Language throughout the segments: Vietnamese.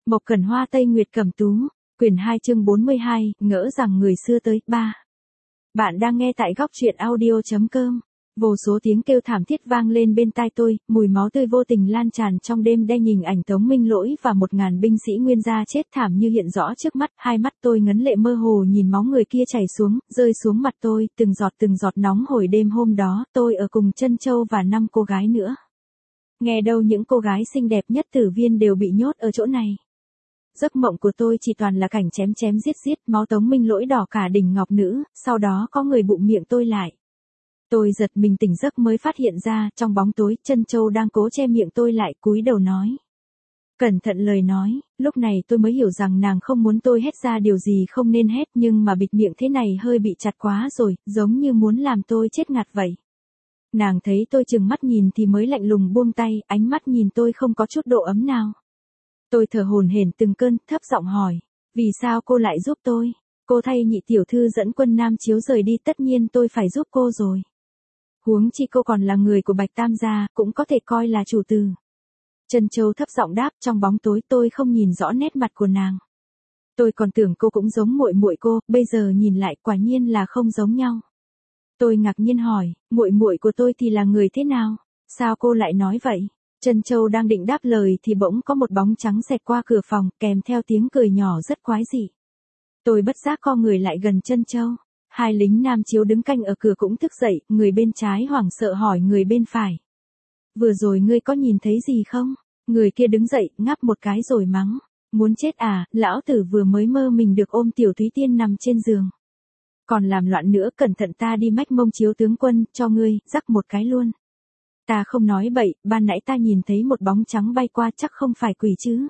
Mộc Cẩn Hoa Tây Nguyệt Cẩm Tú, quyển 2 chương 42, ngỡ rằng người xưa tới, 3. Bạn đang nghe tại góc truyện audio.com. Vô số tiếng kêu thảm thiết vang lên bên tai tôi, mùi máu tươi vô tình lan tràn trong đêm đen, hình ảnh Tống Minh Lỗi và 1000 binh sĩ Nguyên gia chết thảm như hiện rõ trước mắt, hai mắt tôi ngấn lệ mơ hồ nhìn máu người kia chảy xuống, rơi xuống mặt tôi, từng giọt nóng hổi. Đêm hôm đó, tôi ở cùng Trân Châu và 5 cô gái nữa. Nghe đâu những cô gái xinh đẹp nhất Tử Viên đều bị nhốt ở chỗ này. Giấc mộng của tôi chỉ toàn là cảnh chém giết, máu Tống Minh Lỗi đỏ cả đỉnh ngọc nữ, sau đó có người bụm miệng tôi lại. Tôi giật mình tỉnh giấc mới phát hiện ra, trong bóng tối, Trân Châu đang cố che miệng tôi lại, cúi đầu nói. Cẩn thận lời nói, lúc này tôi mới hiểu rằng nàng không muốn tôi hét ra điều gì không nên hét, nhưng mà bịt miệng thế này hơi bị chặt quá rồi, giống như muốn làm tôi chết ngạt vậy. Nàng thấy tôi chừng mắt nhìn thì mới lạnh lùng buông tay, ánh mắt nhìn tôi không có chút độ ấm nào. Tôi thở hổn hển từng cơn, thấp giọng hỏi, vì sao cô lại giúp tôi? Cô thay nhị tiểu thư dẫn quân Nam Chiếu rời đi, tất nhiên tôi phải giúp cô rồi. Huống chi cô còn là người của Bạch Tam gia, cũng có thể coi là chủ tử. Trân Châu thấp giọng đáp, trong bóng tối tôi không nhìn rõ nét mặt của nàng. Tôi còn tưởng cô cũng giống muội muội cô, bây giờ nhìn lại quả nhiên là không giống nhau. Tôi ngạc nhiên hỏi, muội muội của tôi thì là người thế nào? Sao cô lại nói vậy? Trân Châu đang định đáp lời thì bỗng có một bóng trắng xẹt qua cửa phòng, kèm theo tiếng cười nhỏ rất quái dị. Tôi bất giác co người lại gần Trân Châu. Hai lính Nam Chiếu đứng canh ở cửa cũng thức dậy, người bên trái hoảng sợ hỏi người bên phải. Vừa rồi ngươi có nhìn thấy gì không? Người kia đứng dậy, ngáp một cái rồi mắng. Muốn chết à, lão tử vừa mới mơ mình được ôm tiểu Thúy Tiên nằm trên giường. Còn làm loạn nữa, cẩn thận ta đi mách Mông Chiếu tướng quân, cho ngươi, rắc một cái luôn. Ta không nói bậy, ban nãy ta nhìn thấy một bóng trắng bay qua, chắc không phải quỷ chứ.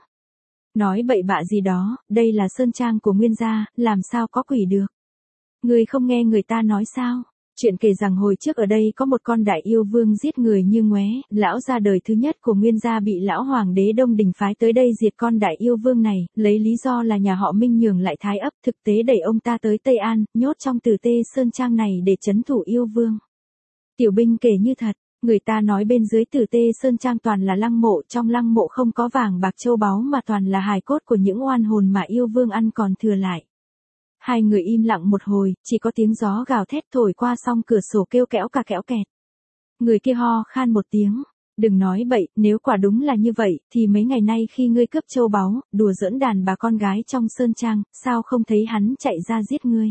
Nói bậy bạ gì đó, đây là sơn trang của Nguyên gia, làm sao có quỷ được. Ngươi không nghe người ta nói sao? Chuyện kể rằng hồi trước ở đây có một con đại yêu vương giết người như ngoé, lão gia đời thứ nhất của Nguyên gia bị lão hoàng đế Đông Đình phái tới đây diệt con đại yêu vương này, lấy lý do là nhà họ Minh nhường lại Thái Ấp, thực tế đẩy ông ta tới Tây An, nhốt trong Tử Tê Sơn Trang này để trấn thủ yêu vương. Tiểu binh kể như thật, người ta nói bên dưới Tử Tê Sơn Trang toàn là lăng mộ, trong lăng mộ không có vàng bạc châu báu mà toàn là hài cốt của những oan hồn mà yêu vương ăn còn thừa lại. Hai người im lặng một hồi, chỉ có tiếng gió gào thét thổi qua song cửa sổ kêu kẽo cả kẽo kẹt. Người kia ho khan một tiếng, đừng nói bậy, nếu quả đúng là như vậy, thì mấy ngày nay khi ngươi cướp châu báu, đùa giỡn đàn bà con gái trong sơn trang, sao không thấy hắn chạy ra giết ngươi?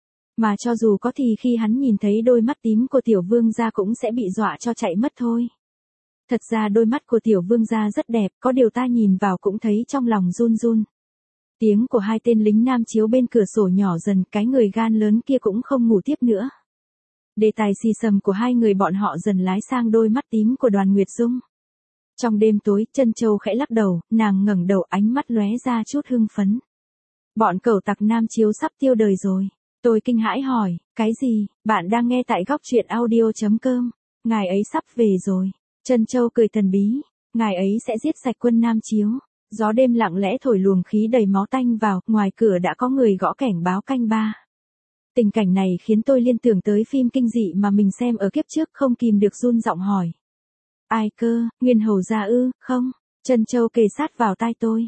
Mà cho dù có thì khi hắn nhìn thấy đôi mắt tím của tiểu vương gia cũng sẽ bị dọa cho chạy mất thôi. Thật ra đôi mắt của tiểu vương gia rất đẹp, có điều ta nhìn vào cũng thấy trong lòng run run. Tiếng của hai tên lính Nam Chiếu bên cửa sổ nhỏ dần, cái người gan lớn kia cũng không ngủ tiếp nữa. Đề tài xì xầm của hai người bọn họ dần lái sang đôi mắt tím của Đoàn Nguyệt Dung. Trong đêm tối, Trân Châu khẽ lắc đầu, nàng ngẩng đầu, ánh mắt lóe ra chút hưng phấn. Bọn cẩu tặc Nam Chiếu sắp tiêu đời rồi. Tôi kinh hãi hỏi, cái gì? Bạn đang nghe tại góc truyện audio.com. Ngài ấy sắp về rồi. Trân Châu cười thần bí, ngài ấy sẽ giết sạch quân Nam Chiếu. Gió đêm lặng lẽ thổi luồng khí đầy máu tanh vào, ngoài cửa đã có người gõ cảnh báo canh 3. Tình cảnh này khiến tôi liên tưởng tới phim kinh dị mà mình xem ở kiếp trước, không kìm được run giọng hỏi. Ai cơ, Nguyên Hầu gia ư? Không. Trân Châu kề sát vào tai tôi.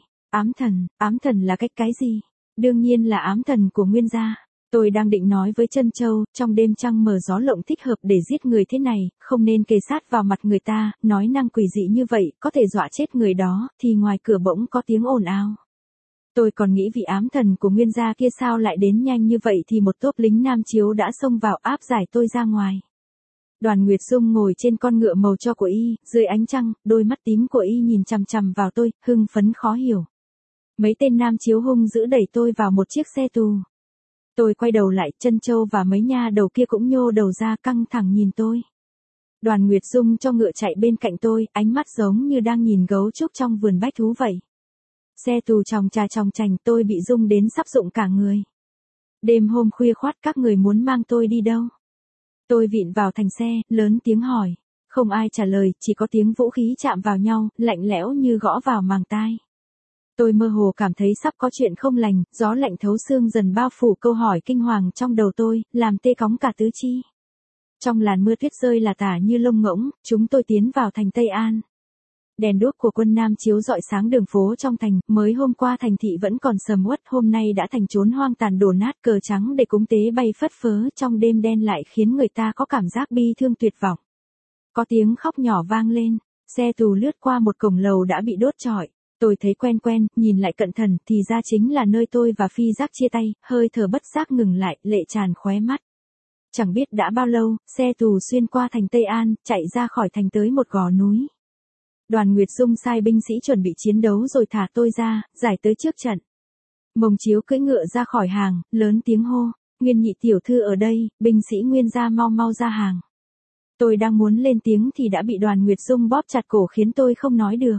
Ám thần là cái gì? Đương nhiên là ám thần của Nguyên gia. Tôi đang định nói với Trân Châu, trong đêm trăng mờ gió lộng thích hợp để giết người thế này, không nên kề sát vào mặt người ta, nói năng quỷ dị như vậy, có thể dọa chết người đó, thì ngoài cửa bỗng có tiếng ồn ào. Tôi còn nghĩ vị ám thần của Nguyên gia kia sao lại đến nhanh như vậy thì một tốp lính Nam Chiếu đã xông vào áp giải tôi ra ngoài. Đoàn Nguyệt Dung ngồi trên con ngựa màu tro của y, dưới ánh trăng, đôi mắt tím của y nhìn chằm chằm vào tôi, hưng phấn khó hiểu. Mấy tên Nam Chiếu hung dữ đẩy tôi vào một chiếc xe tù. Tôi quay đầu lại, Trân Châu và mấy nha đầu kia cũng nhô đầu ra căng thẳng nhìn tôi. Đoàn Nguyệt Dung cho ngựa chạy bên cạnh tôi, ánh mắt giống như đang nhìn gấu trúc trong vườn bách thú vậy. Xe tù chòng chành, tôi bị rung đến sắp rụng cả người. Đêm hôm khuya khoắt các người muốn mang tôi đi đâu? Tôi vịn vào thành xe, lớn tiếng hỏi. Không ai trả lời, chỉ có tiếng vũ khí chạm vào nhau, lạnh lẽo như gõ vào màng tai. Tôi mơ hồ cảm thấy sắp có chuyện không lành, gió lạnh thấu xương dần bao phủ câu hỏi kinh hoàng trong đầu tôi, làm tê cóng cả tứ chi. Trong làn mưa tuyết rơi là tả như lông ngỗng, chúng tôi tiến vào thành Tây An. Đèn đuốc của quân Nam chiếu rọi sáng đường phố trong thành, mới hôm qua thành thị vẫn còn sầm uất, hôm nay đã thành chốn hoang tàn đổ nát, cờ trắng để cúng tế bay phất phớ trong đêm đen lại khiến người ta có cảm giác bi thương tuyệt vọng. Có tiếng khóc nhỏ vang lên, xe tù lướt qua một cổng lầu đã bị đốt trọi. Tôi thấy quen quen, nhìn lại cẩn thận thì ra chính là nơi tôi và Phi Giác chia tay, hơi thở bất giác ngừng lại, lệ tràn khóe mắt. Chẳng biết đã bao lâu, xe tù xuyên qua thành Tây An, chạy ra khỏi thành tới một gò núi. Đoàn Nguyệt Dung sai binh sĩ chuẩn bị chiến đấu rồi thả tôi ra, giải tới trước trận. Mông Chiếu cưỡi ngựa ra khỏi hàng, lớn tiếng hô, Nguyên nhị tiểu thư ở đây, binh sĩ Nguyên gia mau mau ra hàng. Tôi đang muốn lên tiếng thì đã bị Đoàn Nguyệt Dung bóp chặt cổ khiến tôi không nói được.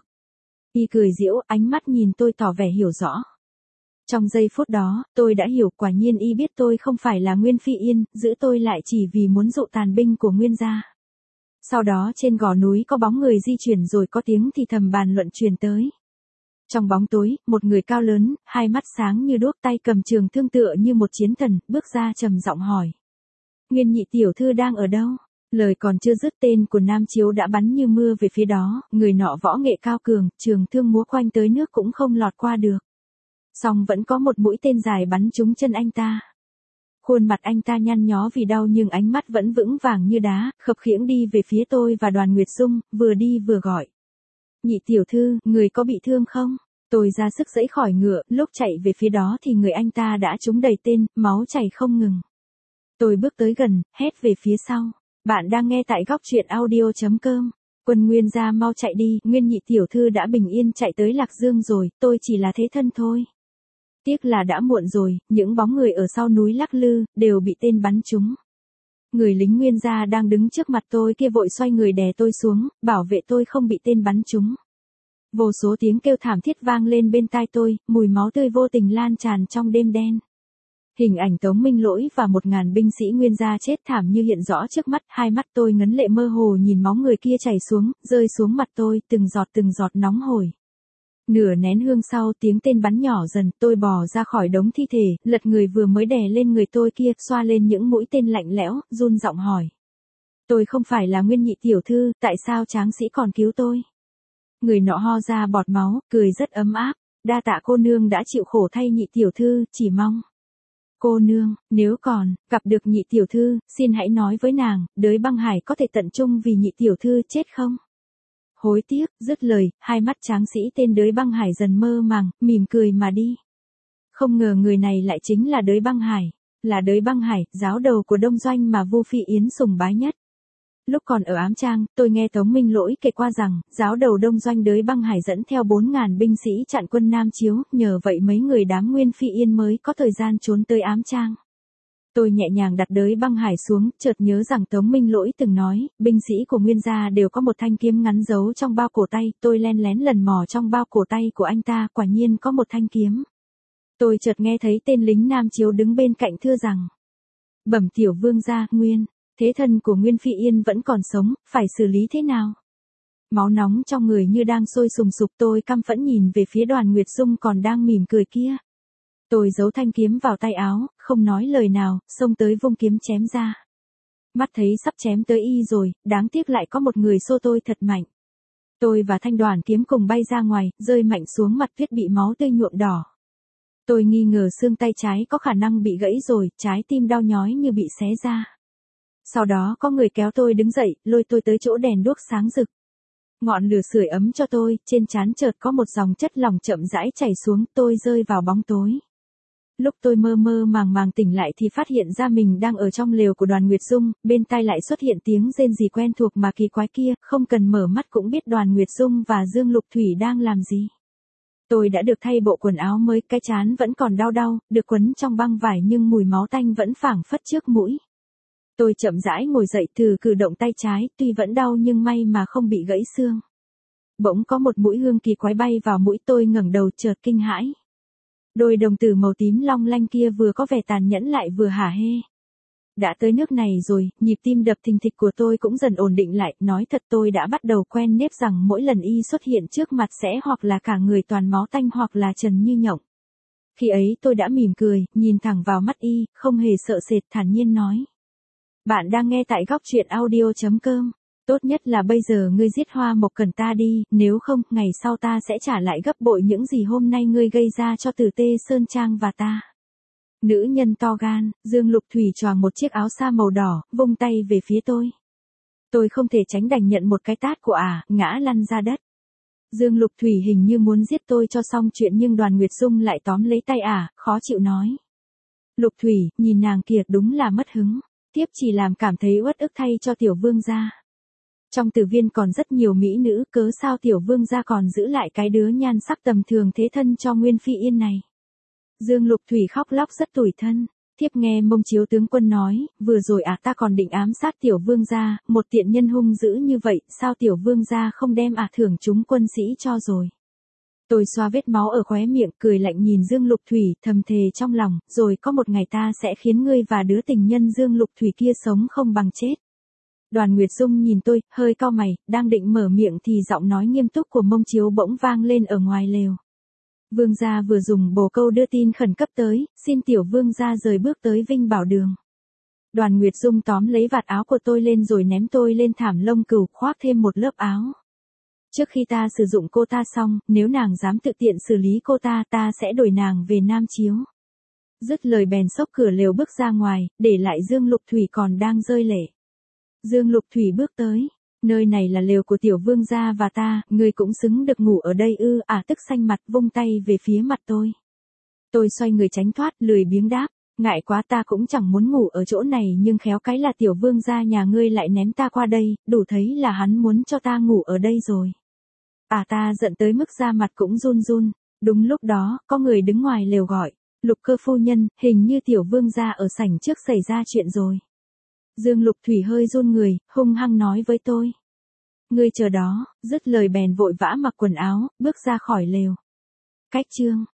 Y cười giễu, ánh mắt nhìn tôi tỏ vẻ hiểu rõ. Trong giây phút đó, tôi đã hiểu, quả nhiên y biết tôi không phải là Nguyên Phi Yên, giữ tôi lại chỉ vì muốn dụ tàn binh của Nguyên gia. Sau đó trên gò núi có bóng người di chuyển rồi có tiếng thì thầm bàn luận truyền tới. Trong bóng tối, một người cao lớn, hai mắt sáng như đuốc, tay cầm trường thương tựa như một chiến thần, bước ra trầm giọng hỏi. Nguyên nhị tiểu thư đang ở đâu? Lời còn chưa dứt tên của Nam Chiếu đã bắn như mưa về phía đó, người nọ võ nghệ cao cường, trường thương múa quanh tới nước cũng không lọt qua được. Song vẫn có một mũi tên dài bắn trúng chân anh ta. Khuôn mặt anh ta nhăn nhó vì đau nhưng ánh mắt vẫn vững vàng như đá, khập khiễng đi về phía tôi và Đoàn Nguyệt Dung, vừa đi vừa gọi. Nhị tiểu thư, người có bị thương không? Tôi ra sức giãy khỏi ngựa, lúc chạy về phía đó thì người anh ta đã trúng đầy tên, máu chảy không ngừng. Tôi bước tới gần, hét về phía sau. Bạn đang nghe tại góc truyện audio.com. Quân Nguyên gia mau chạy đi, Nguyên nhị tiểu thư đã bình yên chạy tới Lạc Dương rồi, tôi chỉ là thế thân thôi. Tiếc là đã muộn rồi, những bóng người ở sau núi lắc lư, đều bị tên bắn trúng. Người lính Nguyên gia đang đứng trước mặt tôi kia vội xoay người đè tôi xuống, bảo vệ tôi không bị tên bắn trúng. Vô số tiếng kêu thảm thiết vang lên bên tai tôi, mùi máu tươi vô tình lan tràn trong đêm đen. Hình ảnh Tống Minh Lỗi và 1000 binh sĩ Nguyên gia chết thảm như hiện rõ trước mắt, hai mắt tôi ngấn lệ mơ hồ nhìn máu người kia chảy xuống, rơi xuống mặt tôi, từng giọt nóng hổi. Nửa nén hương sau tiếng tên bắn nhỏ dần, tôi bò ra khỏi đống thi thể, lật người vừa mới đè lên người tôi kia, xoa lên những mũi tên lạnh lẽo, run giọng hỏi. Tôi không phải là Nguyên nhị tiểu thư, tại sao tráng sĩ còn cứu tôi? Người nọ ho ra bọt máu, cười rất ấm áp, đa tạ cô nương đã chịu khổ thay nhị tiểu thư, chỉ mong. Cô nương, nếu còn, gặp được nhị tiểu thư, xin hãy nói với nàng, Đới Băng Hải có thể tận trung vì nhị tiểu thư chết không? Hối tiếc, dứt lời, hai mắt tráng sĩ tên Đới Băng Hải dần mơ màng, mỉm cười mà đi. Không ngờ người này lại chính là Đới Băng Hải, là Đới Băng Hải, giáo đầu của Đông Doanh mà Vu Phi Yến sùng bái nhất. Lúc còn ở Ám Trang, tôi nghe Tống Minh Lỗi kể qua rằng, giáo đầu Đông Doanh Đới Băng Hải dẫn theo 4000 binh sĩ chặn quân Nam Chiếu, nhờ vậy mấy người đám Nguyên Phi Yên mới có thời gian trốn tới Ám Trang. Tôi nhẹ nhàng đặt Đới Băng Hải xuống, chợt nhớ rằng Tống Minh Lỗi từng nói, binh sĩ của Nguyên gia đều có một thanh kiếm ngắn giấu trong bao cổ tay, tôi len lén lần mò trong bao cổ tay của anh ta, quả nhiên có một thanh kiếm. Tôi chợt nghe thấy tên lính Nam Chiếu đứng bên cạnh thưa rằng, bẩm tiểu vương gia, Nguyên, thế thân của Nguyên Phi Yên vẫn còn sống, phải xử lý thế nào? Máu nóng trong người như đang sôi sùng sục, tôi căm phẫn nhìn về phía Đoàn Nguyệt Dung còn đang mỉm cười kia. Tôi giấu thanh kiếm vào tay áo, không nói lời nào, xông tới vung kiếm chém ra. Mắt thấy sắp chém tới y rồi, đáng tiếc lại có một người xô tôi thật mạnh. Tôi và thanh đoàn kiếm cùng bay ra ngoài, rơi mạnh xuống mặt tuyết bị máu tươi nhuộm đỏ. Tôi nghi ngờ xương tay trái có khả năng bị gãy rồi, trái tim đau nhói như bị xé ra. Sau đó có người kéo tôi đứng dậy, lôi tôi tới chỗ đèn đuốc sáng rực. Ngọn lửa sưởi ấm cho tôi, trên trán chợt có một dòng chất lỏng chậm rãi chảy xuống, tôi rơi vào bóng tối. Lúc tôi mơ mơ màng tỉnh lại thì phát hiện ra mình đang ở trong lều của Đoàn Nguyệt Dung, bên tai lại xuất hiện tiếng rên rỉ quen thuộc mà kỳ quái kia, không cần mở mắt cũng biết Đoàn Nguyệt Dung và Dương Lục Thủy đang làm gì. Tôi đã được thay bộ quần áo mới, cái trán vẫn còn đau, được quấn trong băng vải nhưng mùi máu tanh vẫn phảng phất trước mũi. Tôi chậm rãi ngồi dậy thử cử động tay trái, tuy vẫn đau nhưng may mà không bị gãy xương. Bỗng có một mũi hương kỳ quái bay vào mũi, tôi ngẩng đầu chợt kinh hãi. Đôi đồng tử màu tím long lanh kia vừa có vẻ tàn nhẫn lại vừa hả hê. Đã tới nước này rồi, nhịp tim đập thình thịch của tôi cũng dần ổn định lại, nói thật tôi đã bắt đầu quen nếp rằng mỗi lần y xuất hiện trước mặt sẽ hoặc là cả người toàn máu tanh hoặc là trần như nhộng. Khi ấy tôi đã mỉm cười, nhìn thẳng vào mắt y, không hề sợ sệt, thản nhiên nói. Bạn đang nghe tại góc truyện audio.com. Tốt nhất là bây giờ ngươi giết Hoa Mộc Cần ta đi, nếu không, ngày sau ta sẽ trả lại gấp bội những gì hôm nay ngươi gây ra cho Tử Tê Sơn Trang và ta. Nữ nhân to gan, Dương Lục Thủy choàng một chiếc áo sa màu đỏ, vung tay về phía tôi. Tôi không thể tránh đành nhận một cái tát của ngã lăn ra đất. Dương Lục Thủy hình như muốn giết tôi cho xong chuyện nhưng Đoàn Nguyệt Dung lại tóm lấy tay khó chịu nói. Lục Thủy, nhìn nàng kìa, đúng là mất hứng, tiếp chỉ làm cảm thấy uất ức thay cho tiểu vương gia. Trong tử viên còn rất nhiều mỹ nữ, cớ sao tiểu vương gia còn giữ lại cái đứa nhan sắc tầm thường thế thân cho Nguyên Phi Yên này. Dương Lục Thủy khóc lóc rất tủi thân. Thiếp nghe Mông Chiếu tướng quân nói, vừa rồi ta còn định ám sát tiểu vương gia, một tiện nhân hung dữ như vậy, sao tiểu vương gia không đem thưởng chúng quân sĩ cho rồi. Tôi xoa vết máu ở khóe miệng, cười lạnh nhìn Dương Lục Thủy, thầm thề trong lòng, rồi có một ngày ta sẽ khiến ngươi và đứa tình nhân Dương Lục Thủy kia sống không bằng chết. Đoàn Nguyệt Dung nhìn tôi, hơi cau mày, đang định mở miệng thì giọng nói nghiêm túc của Mông Chiếu bỗng vang lên ở ngoài lều. Vương gia vừa dùng bồ câu đưa tin khẩn cấp tới, xin tiểu vương gia rời bước tới Vinh Bảo Đường. Đoàn Nguyệt Dung tóm lấy vạt áo của tôi lên rồi ném tôi lên thảm lông cừu, khoác thêm một lớp áo. Trước khi ta sử dụng cô ta xong, nếu nàng dám tự tiện xử lý cô ta, ta sẽ đổi nàng về Nam Chiếu. Dứt lời bèn xốc cửa lều bước ra ngoài, để lại Dương Lục Thủy còn đang rơi lệ. Dương Lục Thủy bước tới. Nơi này là lều của tiểu vương gia và ta, ngươi cũng xứng được ngủ ở đây ư? Tức xanh mặt vung tay về phía mặt tôi. Tôi xoay người tránh thoát, lười biếng đáp, ngại quá, ta cũng chẳng muốn ngủ ở chỗ này, nhưng khéo cái là tiểu vương gia nhà ngươi lại ném ta qua đây, đủ thấy là hắn muốn cho ta ngủ ở đây rồi. Ta giận tới mức da mặt cũng run run. Đúng lúc đó, có người đứng ngoài lều gọi, Lục Cơ phu nhân, hình như tiểu vương gia ở sảnh trước xảy ra chuyện rồi. Dương Lục Thủy hơi run người, hung hăng nói với tôi. Ngươi chờ đó, dứt lời bèn vội vã mặc quần áo, bước ra khỏi lều. Cách chương